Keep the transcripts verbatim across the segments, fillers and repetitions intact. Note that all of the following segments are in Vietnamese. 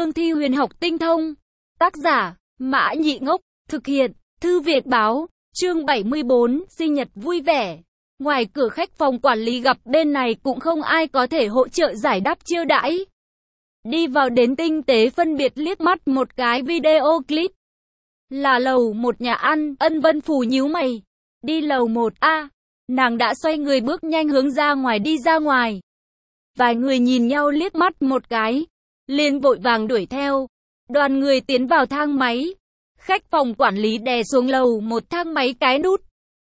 cương thi huyền học tinh thông. Tác giả, Mã Nhị Ngốc, thực hiện, Thư Việt Báo, chương bảy mươi bốn, sinh nhật vui vẻ. Ngoài cửa khách phòng quản lý gặp bên này cũng không ai có thể hỗ trợ giải đáp chiêu đãi. Đi vào đến tinh tế phân biệt liếc mắt một cái video clip. Là lầu một nhà ăn, Ân Vân Phù nhíu mày. Đi lầu một a, nàng đã xoay người bước nhanh hướng ra ngoài đi ra ngoài. Vài người nhìn nhau liếc mắt một cái, liền vội vàng đuổi theo. Đoàn người tiến vào thang máy. Khách phòng quản lý đè xuống lầu một thang máy cái nút.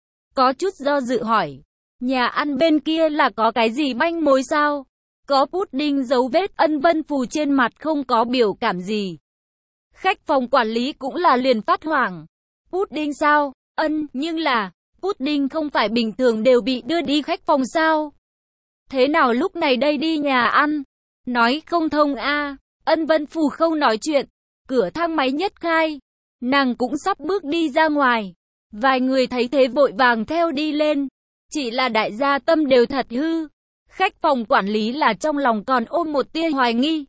Có chút do dự hỏi, nhà ăn bên kia là có cái gì manh mối sao? Có pudding dấu vết. Ân Vân Phù trên mặt không có biểu cảm gì. Khách phòng quản lý cũng là liền phát hoảng. Pudding sao? Ân, nhưng là, pudding không phải bình thường đều bị đưa đi khách phòng sao? Thế nào lúc này đây đi nhà ăn? Nói không thông a. À. Ân Vân Phù không nói chuyện. Cửa thang máy nhất khai. Nàng cũng sắp bước đi ra ngoài. Vài người thấy thế vội vàng theo đi lên. Chỉ là đại gia tâm đều thật hư. Khách phòng quản lý là trong lòng còn ôm một tia hoài nghi.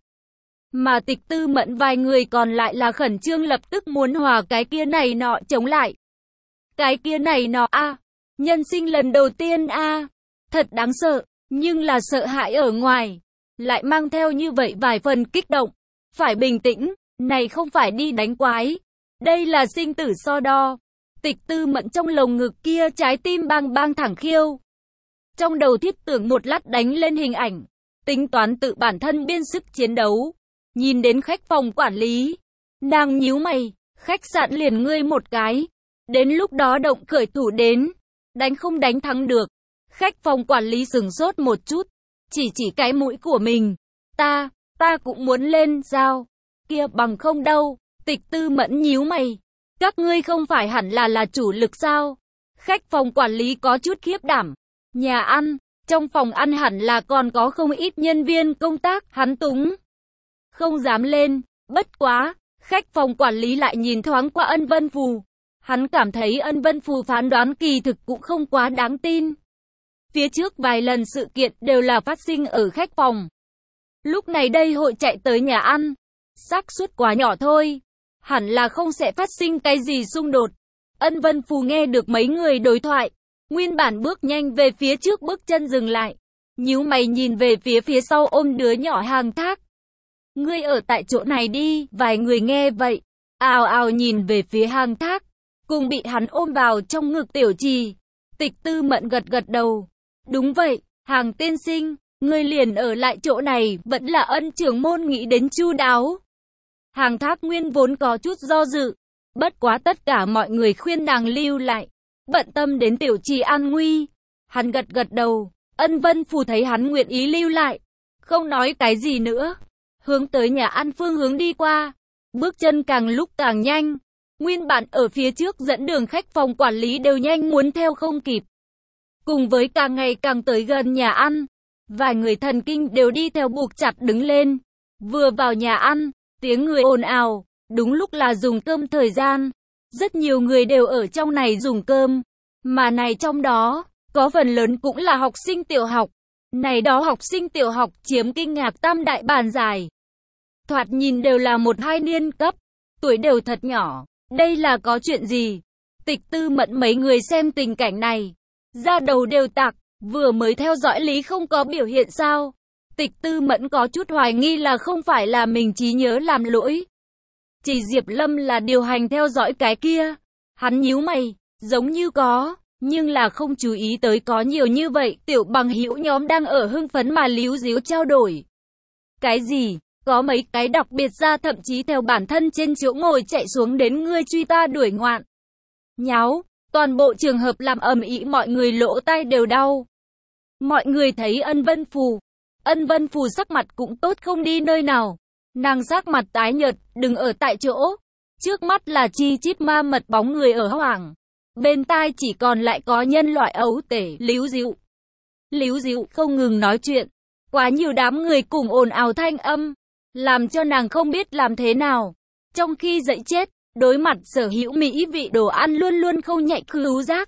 Mà Tịch Tư Mẫn vài người còn lại là khẩn trương lập tức muốn hòa cái kia này nọ chống lại. Cái kia này nọ a, à, nhân sinh lần đầu tiên a, à, thật đáng sợ, nhưng là sợ hãi ở ngoài, lại mang theo như vậy vài phần kích động. Phải bình tĩnh, này không phải đi đánh quái, đây là sinh tử so đo. Tịch Tư Mẫn trong lồng ngực kia trái tim bang bang thẳng khiêu. Trong đầu thiết tưởng một lát đánh lên hình ảnh, tính toán tự bản thân biên sức chiến đấu. Nhìn đến khách phòng quản lý, nàng nhíu mày, khách sạn liền ngươi một cái. Đến lúc đó động khởi thủ đến, đánh không đánh thắng được. Khách phòng quản lý sừng sốt một chút, chỉ chỉ cái mũi của mình. Ta, ta cũng muốn lên, sao? Kia bằng không đâu. Tịch Tư Mẫn nhíu mày. Các ngươi không phải hẳn là là chủ lực sao? Khách phòng quản lý có chút khiếp đảm. Nhà ăn, trong phòng ăn hẳn là còn có không ít nhân viên công tác, hắn túng. Không dám lên, bất quá, khách phòng quản lý lại nhìn thoáng qua Ân Vân Phù. Hắn cảm thấy Ân Vân Phù phán đoán kỳ thực cũng không quá đáng tin. Phía trước vài lần sự kiện đều là phát sinh ở khách phòng. Lúc này đây hội chạy tới nhà ăn, xác suất quá nhỏ thôi. Hẳn là không sẽ phát sinh cái gì xung đột. Ân Vân Phù nghe được mấy người đối thoại. Nguyên bản bước nhanh về phía trước bước chân dừng lại. Nhíu mày nhìn về phía phía sau ôm đứa nhỏ Hàng Thác. Ngươi ở tại chỗ này đi. Vài người nghe vậy, ào ào nhìn về phía Hàng Thác. Cùng bị hắn ôm vào trong ngực Tiểu Trì. Tịch Tư Mẫn gật gật đầu. Đúng vậy, Hàng tiên sinh, ngươi liền ở lại chỗ này, vẫn là Ân trưởng môn nghĩ đến chu đáo. Hàng Thác nguyên vốn có chút do dự. Bất quá tất cả mọi người khuyên nàng lưu lại. Bận tâm đến Tiểu Trì an nguy. Hắn gật gật đầu. Ân Vân Phù thấy hắn nguyện ý lưu lại, không nói cái gì nữa. Hướng tới nhà ăn phương hướng đi qua. Bước chân càng lúc càng nhanh. Nguyên bản ở phía trước dẫn đường khách phòng quản lý đều nhanh muốn theo không kịp. Cùng với càng ngày càng tới gần nhà ăn, vài người thần kinh đều đi theo buộc chặt đứng lên. Vừa vào nhà ăn, tiếng người ồn ào, đúng lúc là dùng cơm thời gian. Rất nhiều người đều ở trong này dùng cơm, mà này trong đó, có phần lớn cũng là học sinh tiểu học. Này đó học sinh tiểu học chiếm kinh ngạc tam đại bàn dài. Thoạt nhìn đều là một hai niên cấp, tuổi đều thật nhỏ. Đây là có chuyện gì? Tịch Tư Mẫn mấy người xem tình cảnh này, da đầu đều tạc, vừa mới theo dõi lý không có biểu hiện sao? Tịch Tư Mẫn có chút hoài nghi là không phải là mình trí nhớ làm lỗi. Chỉ Diệp Lâm là điều hành theo dõi cái kia. Hắn nhíu mày, giống như có, nhưng là không chú ý tới có nhiều như vậy. Tiểu bằng hữu nhóm đang ở hưng phấn mà líu díu trao đổi. Cái gì? Có mấy cái đặc biệt ra thậm chí theo bản thân trên chỗ ngồi chạy xuống đến ngươi truy ta đuổi ngoạn. Nháo, toàn bộ trường hợp làm ầm ĩ mọi người lỗ tai đều đau. Mọi người thấy Ân Vân Phù. Ân Vân Phù sắc mặt cũng tốt không đi nơi nào. Nàng sắc mặt tái nhợt, đừng ở tại chỗ. Trước mắt là chi chít ma mật bóng người ở hoảng. Bên tai chỉ còn lại có nhân loại ấu tể, líu díu. Líu díu không ngừng nói chuyện. Quá nhiều đám người cùng ồn ào thanh âm, làm cho nàng không biết làm thế nào. Trong khi dậy chết, đối mặt sở hữu mỹ vị đồ ăn luôn luôn không nhạy khứu giác.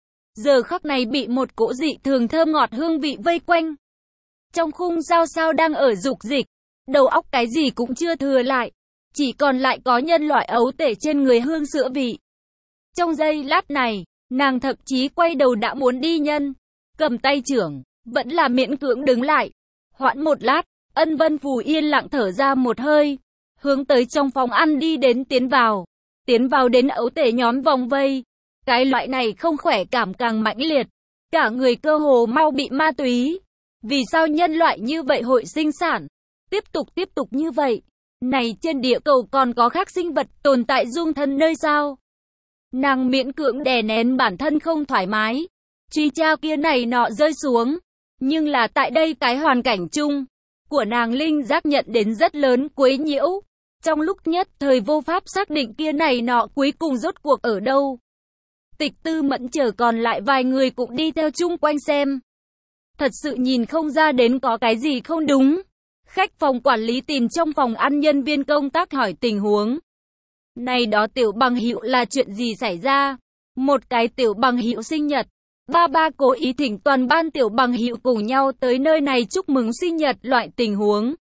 Giờ khắc này bị một cỗ dị thường thơm ngọt hương vị vây quanh. Trong khung sao sao đang ở dục dịch, đầu óc cái gì cũng chưa thừa lại. Chỉ còn lại có nhân loại ấu tể trên người hương sữa vị. Trong giây lát này, nàng thậm chí quay đầu đã muốn đi nhân. Cầm tay trưởng, vẫn là miễn cưỡng đứng lại. Hoãn một lát, Ân Vân Phù yên lặng thở ra một hơi. Hướng tới trong phòng ăn đi đến tiến vào. Tiến vào đến ấu tể nhóm vòng vây. Cái loại này không khỏe cảm càng mãnh liệt. Cả người cơ hồ mau bị ma túy. Vì sao nhân loại như vậy hội sinh sản? Tiếp tục tiếp tục như vậy. Này trên địa cầu còn có khác sinh vật tồn tại dung thân nơi sao? Nàng miễn cưỡng đè nén bản thân không thoải mái. Truy tra kia này nọ rơi xuống. Nhưng là tại đây cái hoàn cảnh chung của nàng linh giác nhận đến rất lớn quấy nhiễu. Trong lúc nhất thời vô pháp xác định kia này nọ cuối cùng rốt cuộc ở đâu. Tịch Tư Mẫn chờ còn lại vài người cũng đi theo chung quanh xem. Thật sự nhìn không ra đến có cái gì không đúng. Khách phòng quản lý tìm trong phòng ăn nhân viên công tác hỏi tình huống. Này đó tiểu bằng hữu là chuyện gì xảy ra? Một cái tiểu bằng hữu sinh nhật. Ba ba cố ý thỉnh toàn ban tiểu bằng hữu cùng nhau tới nơi này chúc mừng sinh nhật, loại tình huống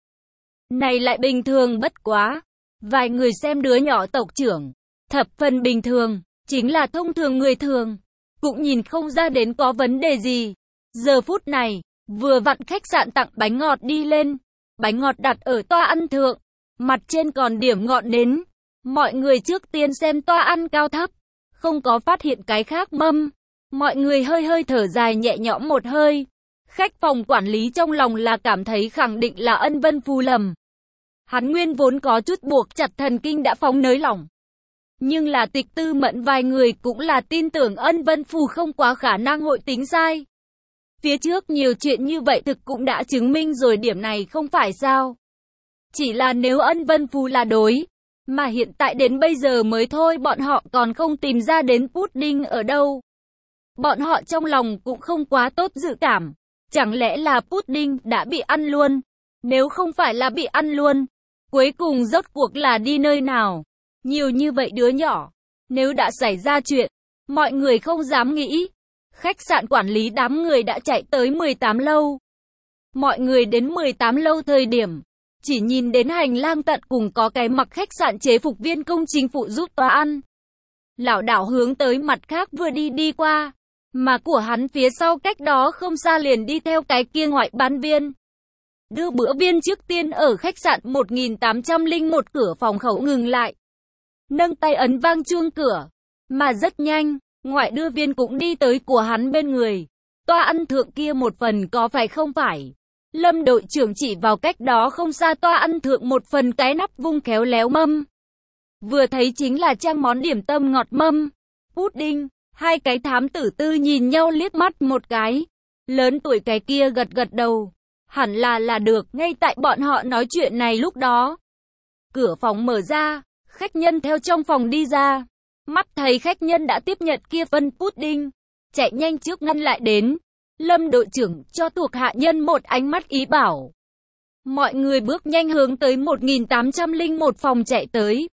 này lại bình thường bất quá. Vài người xem đứa nhỏ tộc trưởng, thập phần bình thường, chính là thông thường người thường, cũng nhìn không ra đến có vấn đề gì. Giờ phút này, vừa vặn khách sạn tặng bánh ngọt đi lên, bánh ngọt đặt ở toa ăn thượng, mặt trên còn điểm ngọn nến. Mọi người trước tiên xem toa ăn cao thấp, không có phát hiện cái khác mâm. Mọi người hơi hơi thở dài nhẹ nhõm một hơi. Khách phòng quản lý trong lòng là cảm thấy khẳng định là Ân Vân Phù lầm. Hắn nguyên vốn có chút buộc chặt thần kinh đã phóng nới lỏng. Nhưng là Tịch Tư Mẫn vài người cũng là tin tưởng Ân Vân Phù không quá khả năng hội tính sai. Phía trước nhiều chuyện như vậy thực cũng đã chứng minh rồi điểm này không phải sao. Chỉ là nếu Ân Vân Phù là đối, mà hiện tại đến bây giờ mới thôi bọn họ còn không tìm ra đến pudding ở đâu. Bọn họ trong lòng cũng không quá tốt dự cảm. Chẳng lẽ là pudding đã bị ăn luôn? Nếu không phải là bị ăn luôn, cuối cùng rốt cuộc là đi nơi nào? Nhiều như vậy đứa nhỏ, nếu đã xảy ra chuyện, mọi người không dám nghĩ. Khách sạn quản lý đám người đã chạy tới mười tám lâu. Mọi người đến mười tám lâu thời điểm, chỉ nhìn đến hành lang tận cùng có cái mặc khách sạn chế phục viên công chính phụ giúp toa ăn. Lảo đảo hướng tới mặt khác vừa đi đi qua. Mà của hắn phía sau cách đó không xa liền đi theo cái kia ngoại bán viên. Đưa bữa viên trước tiên ở khách sạn một nghìn tám trăm lẻ một cửa phòng khẩu ngừng lại. Nâng tay ấn vang chuông cửa. Mà rất nhanh, ngoại đưa viên cũng đi tới của hắn bên người. Toa ăn thượng kia một phần có phải không phải? Lâm đội trưởng chỉ vào cách đó không xa toa ăn thượng một phần cái nắp vung khéo léo mâm. Vừa thấy chính là trang món điểm tâm ngọt mâm. Pudding. Hai cái thám tử tư nhìn nhau liếc mắt một cái. Lớn tuổi cái kia gật gật đầu. Hẳn là là được, ngay tại bọn họ nói chuyện này lúc đó. Cửa phòng mở ra, khách nhân theo trong phòng đi ra. Mắt thấy khách nhân đã tiếp nhận kia phân pudding. Chạy nhanh trước ngăn lại đến. Lâm đội trưởng cho thuộc hạ nhân một ánh mắt ý bảo. Mọi người bước nhanh hướng tới một nghìn tám trăm lẻ một phòng chạy tới.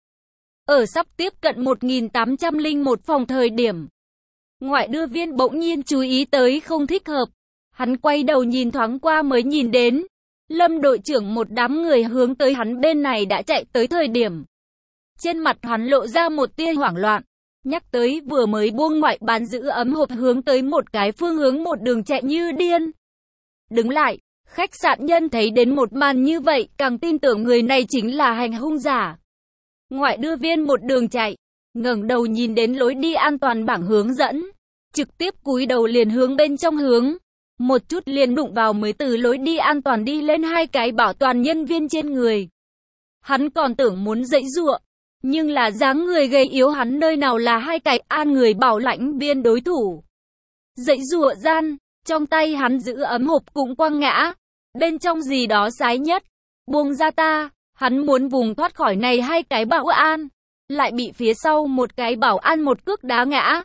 Ở sắp tiếp cận một nghìn tám trăm lẻ một phòng thời điểm. Ngoại đưa viên bỗng nhiên chú ý tới không thích hợp. Hắn quay đầu nhìn thoáng qua mới nhìn đến. Lâm đội trưởng một đám người hướng tới hắn bên này đã chạy tới thời điểm. Trên mặt hắn lộ ra một tia hoảng loạn. Nhắc tới vừa mới buông ngoại bán giữ ấm hộp hướng tới một cái phương hướng một đường chạy như điên. Đứng lại, khách sạn nhân thấy đến một màn như vậy càng tin tưởng người này chính là hành hung giả. Ngoại đưa viên một đường chạy. Ngẩng đầu nhìn đến lối đi an toàn bảng hướng dẫn, trực tiếp cúi đầu liền hướng bên trong hướng, một chút liền đụng vào mới từ lối đi an toàn đi lên hai cái bảo toàn nhân viên trên người. Hắn còn tưởng muốn giãy giụa, nhưng là dáng người gầy yếu hắn nơi nào là hai cái an người bảo lãnh viên đối thủ. Giãy giụa gian, trong tay hắn giữ ấm hộp cũng quăng ngã, bên trong gì đó sái nhất, buông ra ta, hắn muốn vùng thoát khỏi này hai cái bảo an. Lại bị phía sau một cái bảo an một cước đá ngã.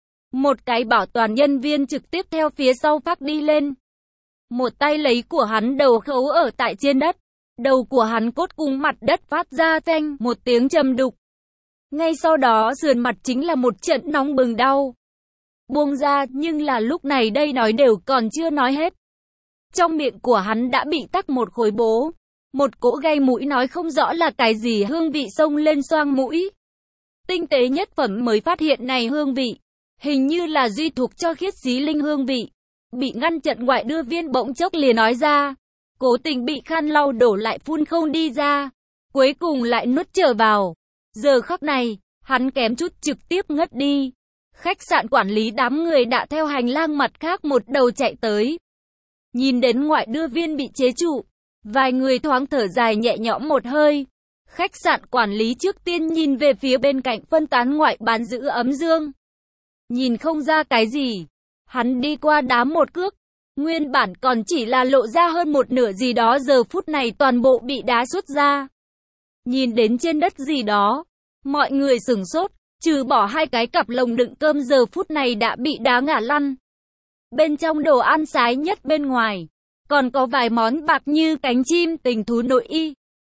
Một cái bảo toàn nhân viên trực tiếp theo phía sau phát đi lên. Một tay lấy của hắn đầu khấu ở tại trên đất. Đầu của hắn cốt cùng mặt đất phát ra phanh một tiếng trầm đục. Ngay sau đó sườn mặt chính là một trận nóng bừng đau. Buông ra nhưng là lúc này đây nói đều còn chưa nói hết. Trong miệng của hắn đã bị tắc một khối bố. Một cỗ gây mũi nói không rõ là cái gì hương vị xông lên xoang mũi. Tinh tế nhất phẩm mới phát hiện này hương vị. Hình như là Duy Thục cho Khiết Xí Linh hương vị. Bị ngăn chặn ngoại đưa viên bỗng chốc liền nói ra. Cố tình bị khăn lau đổ lại phun không đi ra. Cuối cùng lại nuốt trở vào. Giờ khắc này, hắn kém chút trực tiếp ngất đi. Khách sạn quản lý đám người đã theo hành lang mặt khác một đầu chạy tới. Nhìn đến ngoại đưa viên bị chế trụ. Vài người thoáng thở dài nhẹ nhõm một hơi. Khách sạn quản lý trước tiên nhìn về phía bên cạnh phân tán ngoại bán giữ ấm dương. Nhìn không ra cái gì. Hắn đi qua đá một cước. Nguyên bản còn chỉ là lộ ra hơn một nửa gì đó, giờ phút này toàn bộ bị đá xuất ra. Nhìn đến trên đất gì đó. Mọi người sửng sốt. Trừ bỏ hai cái cặp lồng đựng cơm giờ phút này đã bị đá ngả lăn. Bên trong đồ ăn sái nhất bên ngoài. Còn có vài món bạc như cánh chim, tình thú nội y.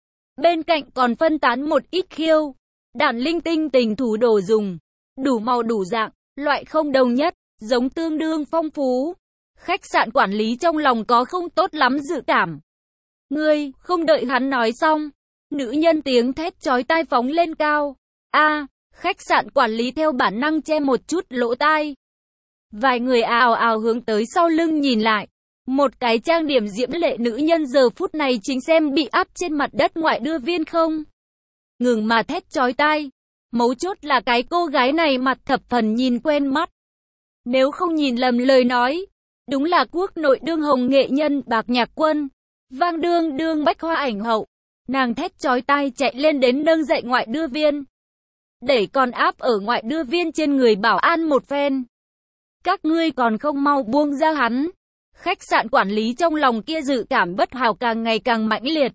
Bên cạnh còn phân tán một ít khiêu, đàn linh tinh tình thú đồ dùng. Đủ màu đủ dạng, loại không đồng nhất, giống tương đương phong phú. Khách sạn quản lý trong lòng có không tốt lắm dự cảm. Ngươi, không đợi hắn nói xong. Nữ nhân tiếng thét chói tai phóng lên cao. A, khách sạn quản lý theo bản năng che một chút lỗ tai. Vài người ào ào hướng tới sau lưng nhìn lại. Một cái trang điểm diễm lệ nữ nhân giờ phút này chính xem bị áp trên mặt đất ngoại đưa viên không. Ngừng mà thét chói tai. Mấu chốt là cái cô gái này mặt thập phần nhìn quen mắt. Nếu không nhìn lầm lời nói, đúng là quốc nội đương hồng nghệ nhân Bạc Nhạc Quân, vang đương đương bách hoa ảnh hậu. Nàng thét chói tai chạy lên đến nâng dậy ngoại đưa viên. Đẩy con áp ở ngoại đưa viên trên người bảo an một phen. Các ngươi còn không mau buông ra hắn. Khách sạn quản lý trong lòng kia dự cảm bất hảo càng ngày càng mãnh liệt.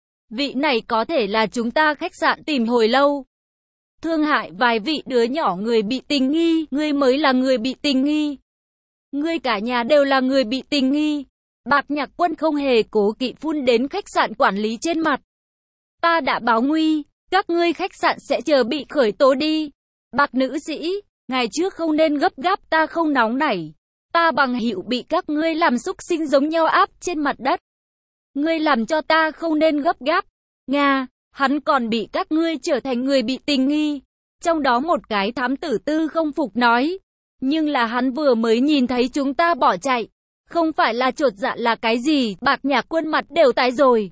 Vị này có thể là chúng ta khách sạn tìm hồi lâu. Thương hại vài vị đứa nhỏ người bị tình nghi, ngươi mới là người bị tình nghi. Ngươi cả nhà đều là người bị tình nghi. Bạc Nhạc Quân không hề cố kỵ phun đến khách sạn quản lý trên mặt. Ta đã báo nguy, các ngươi khách sạn sẽ chờ bị khởi tố đi. Bạc nữ sĩ, ngày trước không nên gấp gáp, ta không nóng nảy. Ta bằng hữu bị các ngươi làm xúc sinh giống nhau áp trên mặt đất. Ngươi làm cho ta không nên gấp gáp. Nga, hắn còn bị các ngươi trở thành người bị tình nghi. Trong đó một cái thám tử tư không phục nói. Nhưng là hắn vừa mới nhìn thấy chúng ta bỏ chạy. Không phải là chột dạ là cái gì, Bạc Nhạc Quân mặt đều tái rồi.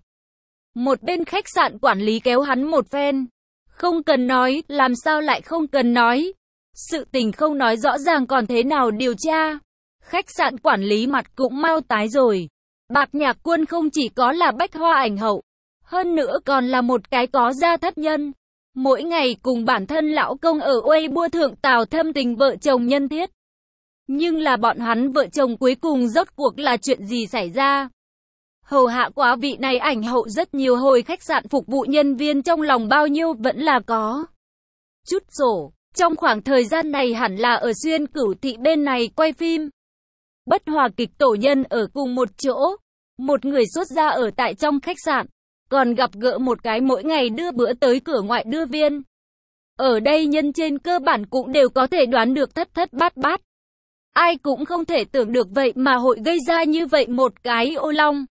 Một bên khách sạn quản lý kéo hắn một phen. Không cần nói, làm sao lại không cần nói. Sự tình không nói rõ ràng còn thế nào điều tra. Khách sạn quản lý mặt cũng mau tái rồi. Bạc Nhạc Quân không chỉ có là bách hoa ảnh hậu, hơn nữa còn là một cái có gia thất nhân. Mỗi ngày cùng bản thân lão công ở Weibo thượng tào thâm tình vợ chồng nhân thiết. Nhưng là bọn hắn vợ chồng cuối cùng rốt cuộc là chuyện gì xảy ra? Hầu hạ quá vị này ảnh hậu rất nhiều hồi, khách sạn phục vụ nhân viên trong lòng bao nhiêu vẫn là có chút sổ. Trong khoảng thời gian này hẳn là ở Xuyên Cửu Thị bên này quay phim. Bất hòa kịch tổ nhân ở cùng một chỗ. Một người xuất ra ở tại trong khách sạn. Còn gặp gỡ một cái mỗi ngày đưa bữa tới cửa ngoại đưa viên. Ở đây nhân trên cơ bản cũng đều có thể đoán được thất thất bát bát. Ai cũng không thể tưởng được vậy mà hội gây ra như vậy một cái ô long.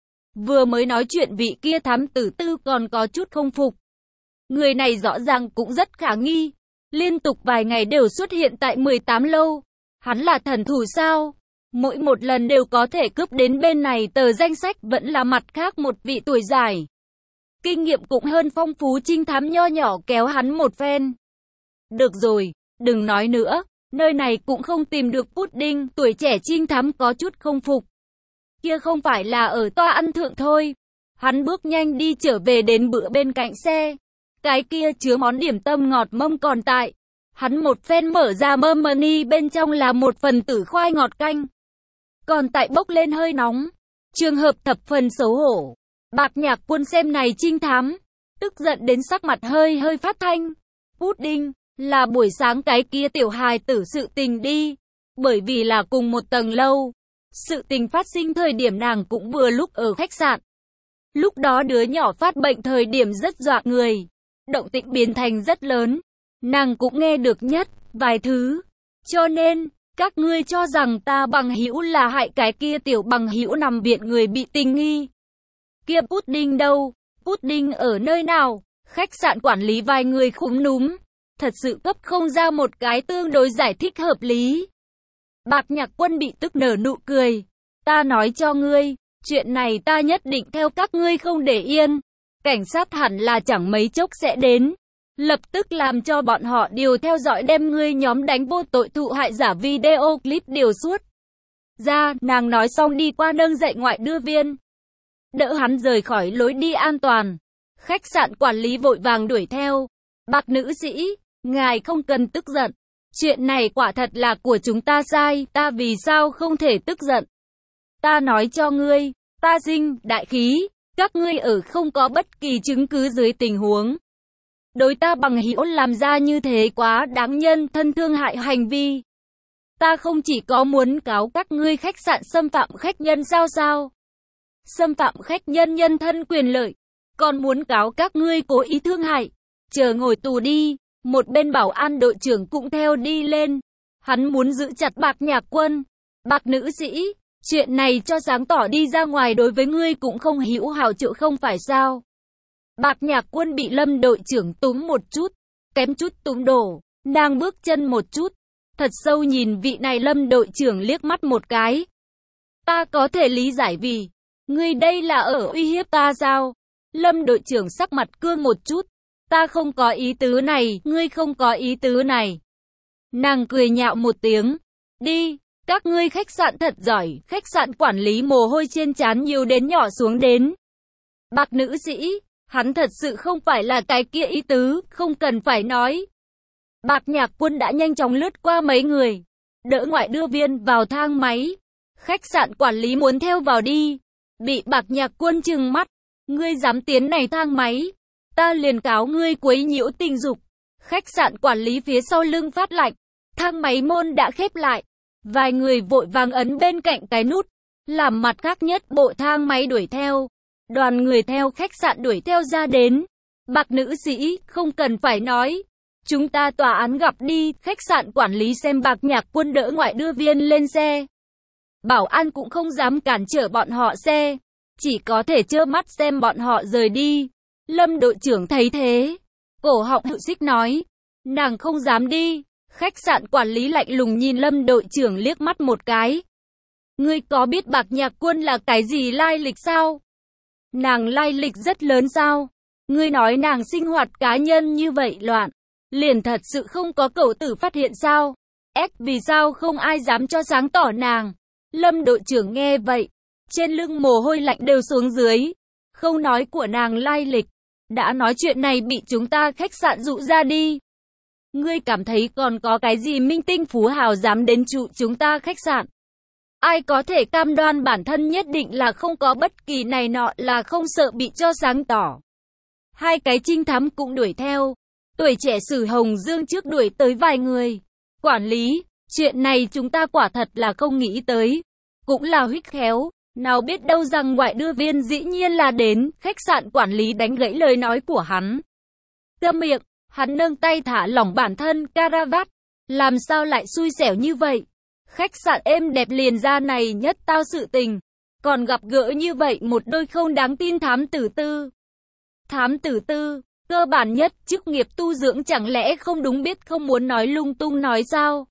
Vừa mới nói chuyện vị kia thám tử tư còn có chút không phục. Người này rõ ràng cũng rất khả nghi. Liên tục vài ngày đều xuất hiện tại mười tám lâu. Hắn là thần thủ sao? Mỗi một lần đều có thể cướp đến bên này tờ danh sách, vẫn là mặt khác một vị tuổi dài. Kinh nghiệm cũng hơn phong phú trinh thám nho nhỏ kéo hắn một phen. Được rồi, đừng nói nữa, nơi này cũng không tìm được pudding, tuổi trẻ trinh thám có chút không phục. Kia không phải là ở toa ăn thượng thôi. Hắn bước nhanh đi trở về đến bữa bên cạnh xe. Cái kia chứa món điểm tâm ngọt mông còn tại. Hắn một phen mở ra mơ mani, bên trong là một phần tử khoai ngọt canh. Còn tại bốc lên hơi nóng. Trường hợp thập phần xấu hổ. Bạc Nhạc Quân xem này trinh thám, tức giận đến sắc mặt hơi hơi phát thanh. Pudding, là buổi sáng cái kia tiểu hài tử sự tình đi. Bởi vì là cùng một tầng lâu. Sự tình phát sinh thời điểm nàng cũng vừa lúc ở khách sạn. Lúc đó đứa nhỏ phát bệnh thời điểm rất dọa người. Động tĩnh biến thành rất lớn. Nàng cũng nghe được nhất, vài thứ. Cho nên, các ngươi cho rằng ta bằng hữu là hại cái kia tiểu bằng hữu nằm viện người bị tình nghi. Kia pudding đâu? Pudding ở nơi nào? Khách sạn quản lý vài người khúm núm. Thật sự cấp không ra một cái tương đối giải thích hợp lý. Bạc Nhạc Quân bị tức nở nụ cười. Ta nói cho ngươi, chuyện này ta nhất định theo các ngươi không để yên. Cảnh sát hẳn là chẳng mấy chốc sẽ đến. Lập tức làm cho bọn họ điều theo dõi đem ngươi nhóm đánh vô tội thụ hại giả video clip điều suốt. Ra, nàng nói xong đi qua nâng dậy ngoại đưa viên. Đỡ hắn rời khỏi lối đi an toàn. Khách sạn quản lý vội vàng đuổi theo. Bạc nữ sĩ, ngài không cần tức giận. Chuyện này quả thật là của chúng ta sai, ta vì sao không thể tức giận. Ta nói cho ngươi, ta sinh, đại khí, các ngươi ở không có bất kỳ chứng cứ dưới tình huống. Đối ta bằng hữu làm ra như thế quá đáng nhân thân thương hại hành vi. Ta không chỉ có muốn cáo các ngươi khách sạn xâm phạm khách nhân sao sao. Xâm phạm khách nhân nhân thân quyền lợi. Còn muốn cáo các ngươi cố ý thương hại. Chờ ngồi tù đi. Một bên bảo an đội trưởng cũng theo đi lên. Hắn muốn giữ chặt Bạc Nhạc Quân. Bạc nữ sĩ, chuyện này cho sáng tỏ đi ra ngoài đối với ngươi cũng không hữu hảo chỗ không phải sao. Bạc Nhạc Quân bị Lâm đội trưởng túm một chút. Kém chút túm đổ. Nàng bước chân một chút. Thật sâu nhìn vị này Lâm đội trưởng liếc mắt một cái. Ta có thể lý giải vì ngươi đây là ở uy hiếp ta sao? Lâm đội trưởng sắc mặt cương một chút. Ta không có ý tứ này, ngươi không có ý tứ này. Nàng cười nhạo một tiếng. Đi, các ngươi khách sạn thật giỏi, khách sạn quản lý mồ hôi trên trán nhiều đến nhỏ xuống đến. Bạc nữ sĩ, hắn thật sự không phải là cái kia ý tứ, không cần phải nói. Bạc Nhạc Quân đã nhanh chóng lướt qua mấy người. Đỡ ngoại đưa viên vào thang máy. Khách sạn quản lý muốn theo vào đi. Bị Bạc Nhạc Quân trừng mắt. Ngươi dám tiến này thang máy. Ta liền cáo ngươi quấy nhiễu tình dục. Khách sạn quản lý phía sau lưng phát lạnh. Thang máy môn đã khép lại. Vài người vội vàng ấn bên cạnh cái nút. Làm mặt khác nhất bộ thang máy đuổi theo. Đoàn người theo khách sạn đuổi theo ra đến. Bạc nữ sĩ, không cần phải nói. Chúng ta tòa án gặp đi. Khách sạn quản lý xem Bạc Nhạc Quân đỡ ngoại đưa viên lên xe. Bảo an cũng không dám cản trở bọn họ xe. Chỉ có thể trơ mắt xem bọn họ rời đi. Lâm đội trưởng thấy thế. Cổ họng hữu xích nói. Nàng không dám đi. Khách sạn quản lý lạnh lùng nhìn Lâm đội trưởng liếc mắt một cái. Ngươi có biết Bạc Nhạc Quân là cái gì lai lịch sao? Nàng lai lịch rất lớn sao? Ngươi nói nàng sinh hoạt cá nhân như vậy loạn. Liền thật sự không có cẩu tử phát hiện sao? Ép vì sao không ai dám cho sáng tỏ nàng? Lâm đội trưởng nghe vậy. Trên lưng mồ hôi lạnh đều xuống dưới. Không nói của nàng lai lịch. Đã nói chuyện này bị chúng ta khách sạn dụ ra đi. Ngươi cảm thấy còn có cái gì minh tinh phú hào dám đến trụ chúng ta khách sạn? Ai có thể cam đoan bản thân nhất định là không có bất kỳ này nọ là không sợ bị cho sáng tỏ. Hai cái trinh thám cũng đuổi theo. Tuổi trẻ Sử Hồng Dương trước đuổi tới vài người. Quản lý, chuyện này chúng ta quả thật là không nghĩ tới. Cũng là huých khéo. Nào biết đâu rằng ngoại đưa viên dĩ nhiên là đến. Khách sạn quản lý đánh gãy lời nói của hắn. Câm miệng, hắn nâng tay thả lỏng bản thân caravat. Làm sao lại xui xẻo như vậy? Khách sạn êm đẹp liền ra này nhất tao sự tình. Còn gặp gỡ như vậy một đôi không đáng tin thám tử tư. Thám tử tư, cơ bản nhất chức nghiệp tu dưỡng chẳng lẽ không đúng biết không muốn nói lung tung nói sao?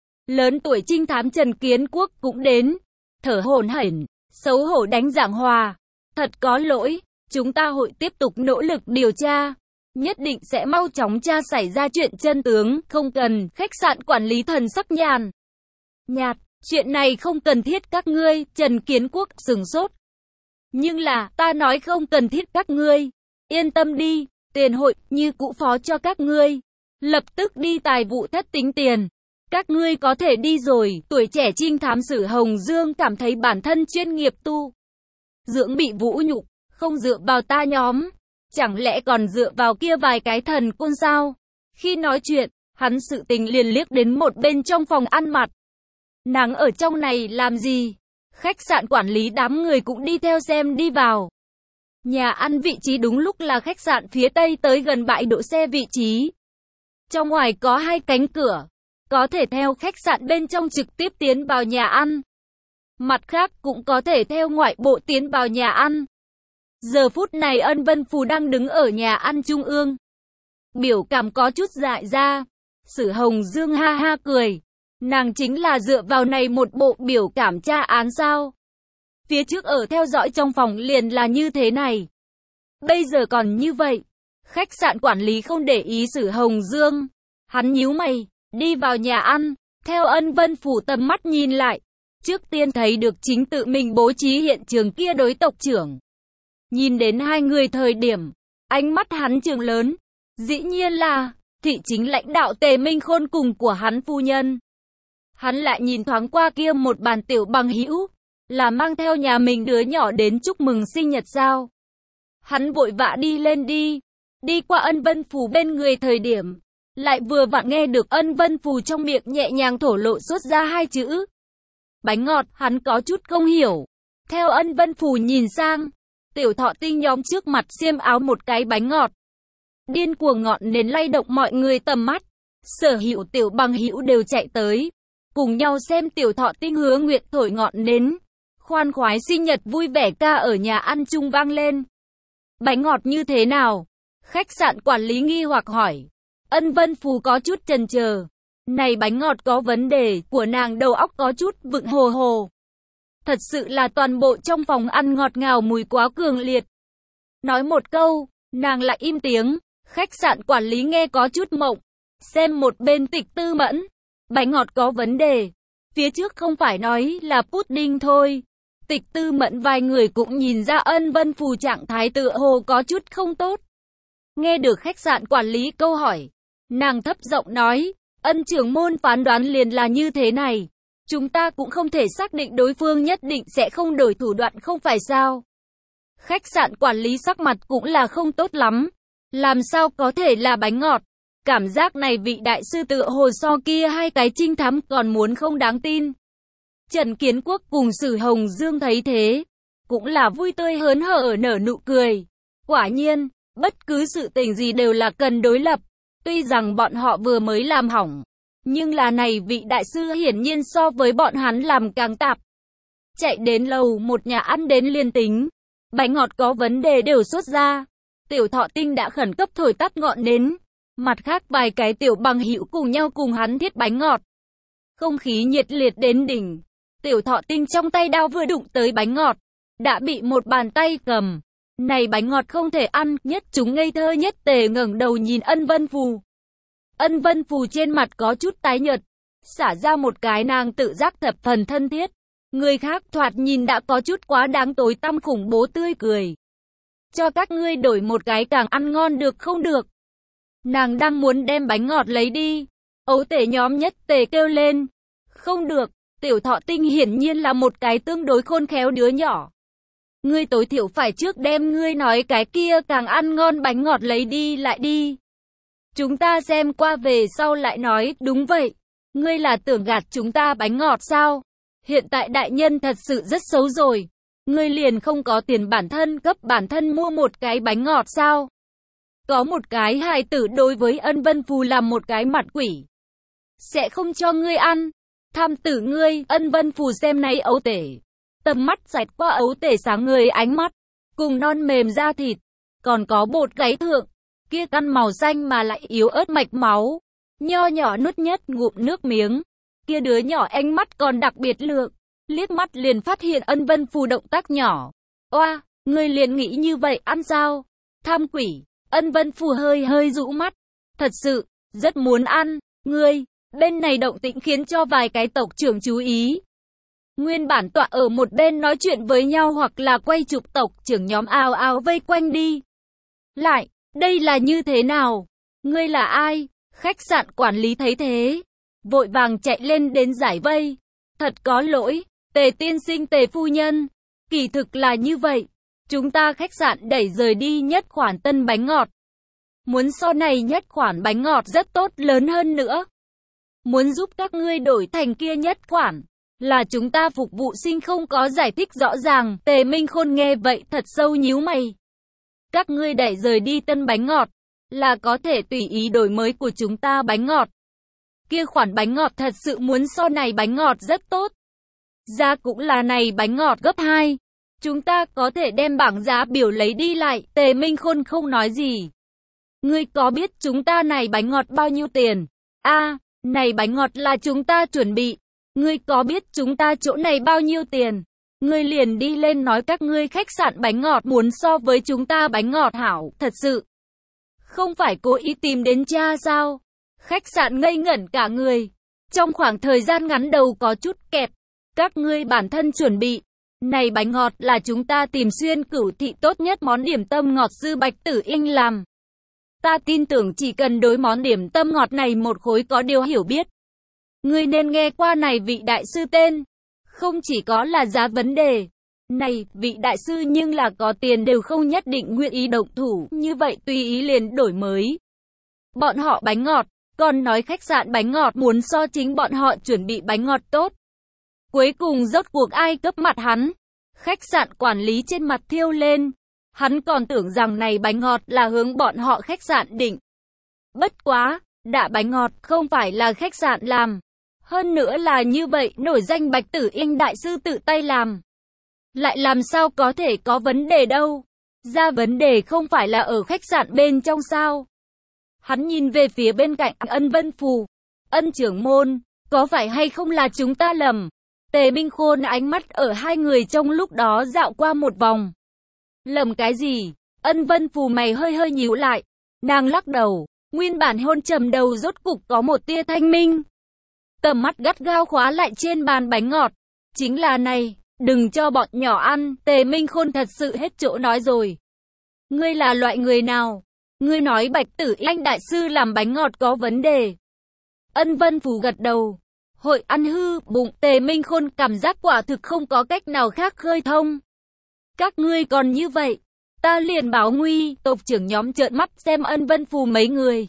Lớn tuổi trinh thám Trần Kiến Quốc cũng đến. Thở hổn hển, xấu hổ đánh giảng hòa. Thật có lỗi, chúng ta hội tiếp tục nỗ lực điều tra. Nhất định sẽ mau chóng tra xảy ra chuyện chân tướng, không cần. Khách sạn quản lý thần sắc nhàn nhạt, chuyện này không cần thiết các ngươi. Trần Kiến Quốc sừng sốt. Nhưng là, ta nói không cần thiết các ngươi. Yên tâm đi, tiền hội như cũ phó cho các ngươi. Lập tức đi tài vụ thất tính tiền. Các ngươi có thể đi rồi. Tuổi trẻ trinh thám Sử Hồng Dương cảm thấy bản thân chuyên nghiệp tu dưỡng bị vũ nhục, không dựa vào ta nhóm. Chẳng lẽ còn dựa vào kia vài cái thần côn sao? Khi nói chuyện, hắn sự tình liền liếc đến một bên trong phòng ăn mặt. Nàng ở trong này làm gì? Khách sạn quản lý đám người cũng đi theo xem đi vào. Nhà ăn vị trí đúng lúc là khách sạn phía tây tới gần bãi đỗ xe vị trí. Trong ngoài có hai cánh cửa. Có thể theo khách sạn bên trong trực tiếp tiến vào nhà ăn. Mặt khác cũng có thể theo ngoại bộ tiến vào nhà ăn. Giờ phút này Ân Vân Phù đang đứng ở nhà ăn trung ương. Biểu cảm có chút dại ra. Sử Hồng Dương ha ha cười. Nàng chính là dựa vào này một bộ biểu cảm tra án sao? Phía trước ở theo dõi trong phòng liền là như thế này. Bây giờ còn như vậy. Khách sạn quản lý không để ý Sử Hồng Dương. Hắn nhíu mày, đi vào nhà ăn. Theo Ân Vân Phủ tầm mắt nhìn lại. Trước tiên thấy được chính tự mình bố trí hiện trường kia đối tộc trưởng. Nhìn đến hai người thời điểm, ánh mắt hắn trừng lớn. Dĩ nhiên là thị chính lãnh đạo Tề Minh Khôn cùng của hắn phu nhân. Hắn lại nhìn thoáng qua kia một bàn tiểu bằng hữu, là mang theo nhà mình đứa nhỏ đến chúc mừng sinh nhật sao. Hắn vội vã đi lên đi, đi qua Ân Vân Phù bên người thời điểm, lại vừa vặn nghe được Ân Vân Phù trong miệng nhẹ nhàng thổ lộ xuất ra hai chữ. Bánh ngọt, hắn có chút không hiểu. Theo Ân Vân Phù nhìn sang, Tiểu Thọ Tinh nhóm trước mặt xiêm áo một cái bánh ngọt. Điên cuồng ngọn nến lay động mọi người tầm mắt. Sở hữu tiểu bằng hữu đều chạy tới, cùng nhau xem Tiểu Thọ Tinh hứa nguyện thổi ngọn nến. Khoan khoái sinh nhật vui vẻ ca ở nhà ăn chung vang lên. Bánh ngọt như thế nào? Khách sạn quản lý nghi hoặc hỏi. Ân Vân Phù có chút chần chờ. Này bánh ngọt có vấn đề, của nàng đầu óc có chút vựng hồ hồ. Thật sự là toàn bộ trong phòng ăn ngọt ngào mùi quá cường liệt. Nói một câu, nàng lại im tiếng. Khách sạn quản lý nghe có chút mộng. Xem một bên Tịch Tư Mẫn. Bánh ngọt có vấn đề. Phía trước không phải nói là pudding thôi. Tịch Tư Mẫn vài người cũng nhìn ra Ân Vân Phù trạng thái tựa hồ có chút không tốt. Nghe được khách sạn quản lý câu hỏi, nàng thấp giọng nói, Ân trưởng môn phán đoán liền là như thế này. Chúng ta cũng không thể xác định đối phương nhất định sẽ không đổi thủ đoạn không phải sao. Khách sạn quản lý sắc mặt cũng là không tốt lắm. Làm sao có thể là bánh ngọt? Cảm giác này vị đại sư tựa hồ so kia hai cái trinh thám còn muốn không đáng tin. Trần Kiến Quốc cùng Sử Hồng Dương thấy thế, cũng là vui tươi hớn hở nở nụ cười. Quả nhiên, bất cứ sự tình gì đều là cần đối lập. Tuy rằng bọn họ vừa mới làm hỏng, nhưng là này vị đại sư hiển nhiên so với bọn hắn làm càng tạp. Chạy đến lầu một nhà ăn đến liên tính. Bánh ngọt có vấn đề đều xuất ra. Tiểu Thọ Tinh đã khẩn cấp thổi tắt ngọn nến. Mặt khác vài cái tiểu bằng hữu cùng nhau cùng hắn thiết bánh ngọt. Không khí nhiệt liệt đến đỉnh. Tiểu Thọ Tinh trong tay đao vừa đụng tới bánh ngọt, đã bị một bàn tay cầm. Này bánh ngọt không thể ăn, nhất chúng ngây thơ nhất tề ngẩng đầu nhìn Ân Vân Phù. Ân Vân Phù trên mặt có chút tái nhợt, xả ra một cái nàng tự giác thập phần thân thiết. Người khác thoạt nhìn đã có chút quá đáng tối tăm khủng bố tươi cười. Cho các ngươi đổi một cái càng ăn ngon được không được? Nàng đang muốn đem bánh ngọt lấy đi. Ấu tể nhóm nhất tề kêu lên. Không được, Tiểu Thọ Tinh hiển nhiên là một cái tương đối khôn khéo đứa nhỏ. Ngươi tối thiểu phải trước đem ngươi nói cái kia càng ăn ngon bánh ngọt lấy đi lại đi. Chúng ta xem qua về sau lại nói, đúng vậy. Ngươi là tưởng gạt chúng ta bánh ngọt sao? Hiện tại đại nhân thật sự rất xấu rồi. Ngươi liền không có tiền bản thân cấp bản thân mua một cái bánh ngọt sao? Có một cái hài tử đối với Ân Vân Phù làm một cái mặt quỷ. Sẽ không cho ngươi ăn. Tham tử ngươi, Ân Vân Phù xem này ấu tể. Tầm mắt xẹt qua ấu tể sáng người ánh mắt. Cùng non mềm da thịt. Còn có bột gáy thượng. Kia căn màu xanh mà lại yếu ớt mạch máu. Nho nhỏ nuốt nhất ngụm nước miếng. Kia đứa nhỏ ánh mắt còn đặc biệt lượng. Liếc mắt liền phát hiện Ân Vân Phù động tác nhỏ. Oa, ngươi liền nghĩ như vậy ăn sao? Tham quỷ. Ân Vân Phù hơi hơi rũ mắt. Thật sự, rất muốn ăn. Ngươi, bên này động tĩnh khiến cho vài cái tộc trưởng chú ý. Nguyên bản tọa ở một bên nói chuyện với nhau hoặc là quay chụp tộc trưởng nhóm ào ào vây quanh đi. Lại, đây là như thế nào? Ngươi là ai? Khách sạn quản lý thấy thế. Vội vàng chạy lên đến giải vây. Thật có lỗi, Tề tiên sinh Tề phu nhân. Kỳ thực là như vậy. Chúng ta khách sạn đẩy rời đi nhất khoản tân bánh ngọt. Muốn so này nhất khoản bánh ngọt rất tốt lớn hơn nữa. Muốn giúp các ngươi đổi thành kia nhất khoản. Là chúng ta phục vụ sinh không có giải thích rõ ràng. Tề Minh Khôn nghe vậy thật sâu nhíu mày. Các ngươi đẩy rời đi tân bánh ngọt. Là có thể tùy ý đổi mới của chúng ta bánh ngọt. Kia khoản bánh ngọt thật sự muốn so này bánh ngọt rất tốt. Giá cũng là này bánh ngọt gấp hai. Chúng ta có thể đem bảng giá biểu lấy đi lại. Tề Minh Khôn không nói gì. Ngươi có biết chúng ta này bánh ngọt bao nhiêu tiền? A, à, này bánh ngọt là chúng ta chuẩn bị. Ngươi có biết chúng ta chỗ này bao nhiêu tiền? Ngươi liền đi lên nói các ngươi khách sạn bánh ngọt muốn so với chúng ta bánh ngọt hảo, thật sự. Không phải cố ý tìm đến cha sao? Khách sạn ngây ngẩn cả người. Trong khoảng thời gian ngắn đầu có chút kẹt. Các ngươi bản thân chuẩn bị. Này bánh ngọt là chúng ta tìm xuyên cửu thị tốt nhất món điểm tâm ngọt sư Bạch Tử Yên làm. Ta tin tưởng chỉ cần đối món điểm tâm ngọt này một khối có điều hiểu biết. Ngươi nên nghe qua này vị đại sư tên. Không chỉ có là giá vấn đề. Này, vị đại sư nhưng là có tiền đều không nhất định nguyện ý động thủ, như vậy tùy ý liền đổi mới. Bọn họ bánh ngọt, còn nói khách sạn bánh ngọt muốn so chính bọn họ chuẩn bị bánh ngọt tốt. Cuối cùng rốt cuộc ai cấp mặt hắn? Khách sạn quản lý trên mặt thiêu lên. Hắn còn tưởng rằng này bánh ngọt là hướng bọn họ khách sạn định. Bất quá, đã bánh ngọt không phải là khách sạn làm. Hơn nữa là như vậy, nổi danh Bạch Tử Yên đại sư tự tay làm. Lại làm sao có thể có vấn đề đâu? Ra vấn đề không phải là ở khách sạn bên trong sao? Hắn nhìn về phía bên cạnh Ân Vân Phù. Ân trưởng môn, có phải hay không là chúng ta lầm? Tề Minh Khôn ánh mắt ở hai người trong lúc đó dạo qua một vòng. Lầm cái gì? Ân Vân Phù mày hơi hơi nhíu lại. Nàng lắc đầu, nguyên bản hôn trầm đầu rốt cục có một tia thanh minh. Tầm mắt gắt gao khóa lại trên bàn bánh ngọt. Chính là này, đừng cho bọn nhỏ ăn. Tề Minh Khôn thật sự hết chỗ nói rồi. Ngươi là loại người nào? Ngươi nói Bạch Tử Yên đại sư làm bánh ngọt có vấn đề. Ân Vân Phù gật đầu. Hội ăn hư bụng. Tề Minh Khôn cảm giác quả thực không có cách nào khác khơi thông. Các ngươi còn như vậy, ta liền báo nguy. Tộc trưởng nhóm trợn mắt xem Ân Vân Phù mấy người.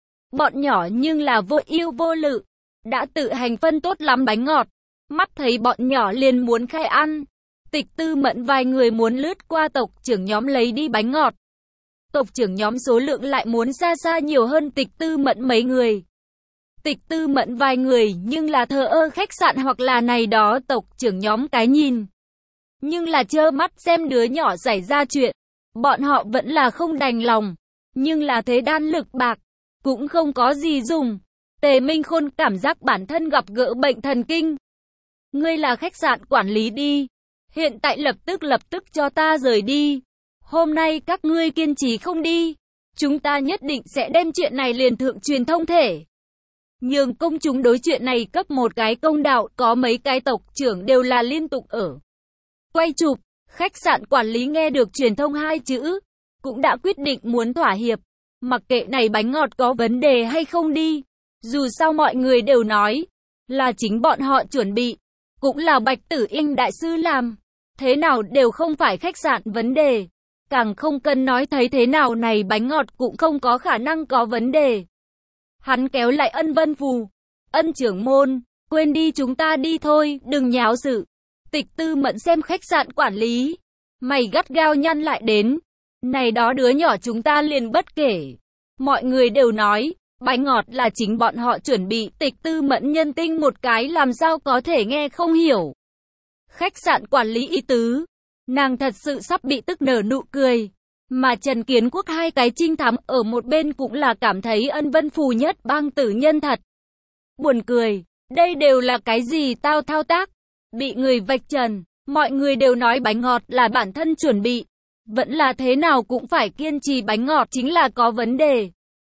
Bọn nhỏ nhưng là vô yêu vô lự, đã tự hành phân tốt lắm bánh ngọt. Mắt thấy bọn nhỏ liền muốn khai ăn. Tịch Tư Mẫn vài người muốn lướt qua tộc trưởng nhóm lấy đi bánh ngọt. Tộc trưởng nhóm số lượng lại muốn xa xa nhiều hơn Tịch Tư Mẫn mấy người. Tịch Tư Mẫn vài người nhưng là thờ ơ khách sạn hoặc là này đó tộc trưởng nhóm cái nhìn. Nhưng là trơ mắt xem đứa nhỏ xảy ra chuyện. Bọn họ vẫn là không đành lòng. Nhưng là thế đan lực bạc, cũng không có gì dùng. Tề Minh Khôn cảm giác bản thân gặp gỡ bệnh thần kinh. Ngươi là khách sạn quản lý đi. Hiện tại lập tức lập tức cho ta rời đi. Hôm nay các ngươi kiên trì không đi, chúng ta nhất định sẽ đem chuyện này liền thượng truyền thông thể. Nhường công chúng đối chuyện này cấp một cái công đạo. Có mấy cái tộc trưởng đều là liên tục ở quay chụp. Khách sạn quản lý nghe được truyền thông hai chữ, cũng đã quyết định muốn thỏa hiệp. Mặc kệ này bánh ngọt có vấn đề hay không đi. Dù sao mọi người đều nói là chính bọn họ chuẩn bị, cũng là Bạch Tử Yên đại sư làm. Thế nào đều không phải khách sạn vấn đề. Càng không cần nói thấy thế nào này bánh ngọt cũng không có khả năng có vấn đề. Hắn kéo lại Ân Vân Phù. Ân trưởng môn, quên đi chúng ta đi thôi, đừng nháo sự. Tịch Tư Mẫn xem khách sạn quản lý. Mày gắt gao nhăn lại đến. Này đó đứa nhỏ chúng ta liền bất kể. Mọi người đều nói, bánh ngọt là chính bọn họ chuẩn bị. Tịch Tư Mẫn nhân tinh một cái làm sao có thể nghe không hiểu. Khách sạn quản lý ý tứ. Nàng thật sự sắp bị tức nở nụ cười. Mà Trần Kiến Quốc hai cái trinh thám ở một bên cũng là cảm thấy Ân Vân Phù nhất bang tử nhân thật buồn cười. Đây đều là cái gì tao thao tác. Bị người vạch trần. Mọi người đều nói bánh ngọt là bản thân chuẩn bị. Vẫn là thế nào cũng phải kiên trì bánh ngọt chính là có vấn đề.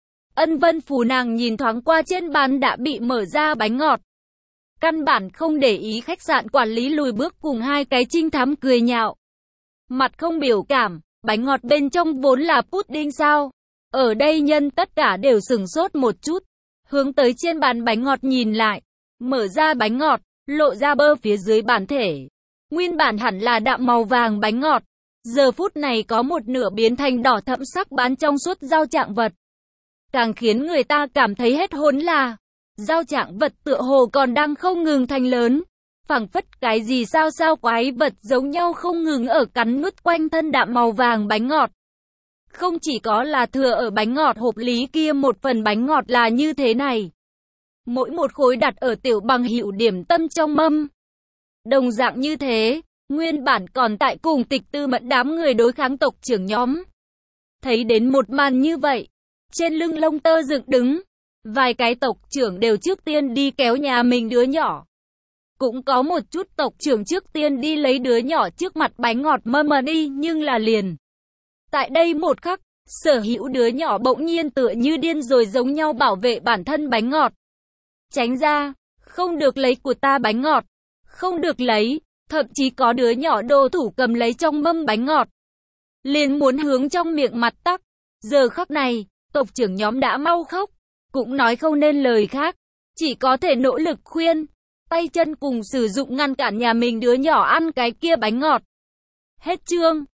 Ân Vân Phù nàng nhìn thoáng qua trên bàn đã bị mở ra bánh ngọt. Căn bản không để ý khách sạn quản lý lùi bước cùng hai cái trinh thám cười nhạo. Mặt không biểu cảm, bánh ngọt bên trong vốn là pudding sao? Ở đây nhân tất cả đều sửng sốt một chút. Hướng tới trên bàn bánh ngọt nhìn lại. Mở ra bánh ngọt, lộ ra bơ phía dưới bản thể. Nguyên bản hẳn là đạm màu vàng bánh ngọt. Giờ phút này có một nửa biến thành đỏ thẫm sắc bán trong suốt dao trạng vật. Càng khiến người ta cảm thấy hết hồn là dao trạng vật tựa hồ còn đang không ngừng thành lớn. Phảng phất cái gì sao sao quái vật giống nhau không ngừng ở cắn nuốt quanh thân đạm màu vàng bánh ngọt. Không chỉ có là thừa ở bánh ngọt hộp lý kia một phần bánh ngọt là như thế này. Mỗi một khối đặt ở tiểu bằng hữu điểm tâm trong mâm. Đồng dạng như thế, Nguyên bản còn tại cùng Tịch Tư Mẫn đám người đối kháng tộc trưởng nhóm. Thấy đến một màn như vậy, trên lưng lông tơ dựng đứng, vài cái tộc trưởng đều trước tiên đi kéo nhà mình đứa nhỏ. Cũng có một chút tộc trưởng trước tiên đi lấy đứa nhỏ trước mặt bánh ngọt mơ mơ đi, nhưng là liền. Tại đây một khắc, sở hữu đứa nhỏ bỗng nhiên tựa như điên rồi giống nhau bảo vệ bản thân bánh ngọt. Tránh ra, không được lấy của ta bánh ngọt, không được lấy, thậm chí có đứa nhỏ đồ thủ cầm lấy trong mâm bánh ngọt. Liền muốn hướng trong miệng mặt tắc. Giờ khắc này, tộc trưởng nhóm đã mau khóc, cũng nói không nên lời khác, chỉ có thể nỗ lực khuyên, tay chân cùng sử dụng ngăn cản nhà mình đứa nhỏ ăn cái kia bánh ngọt. Hết chương.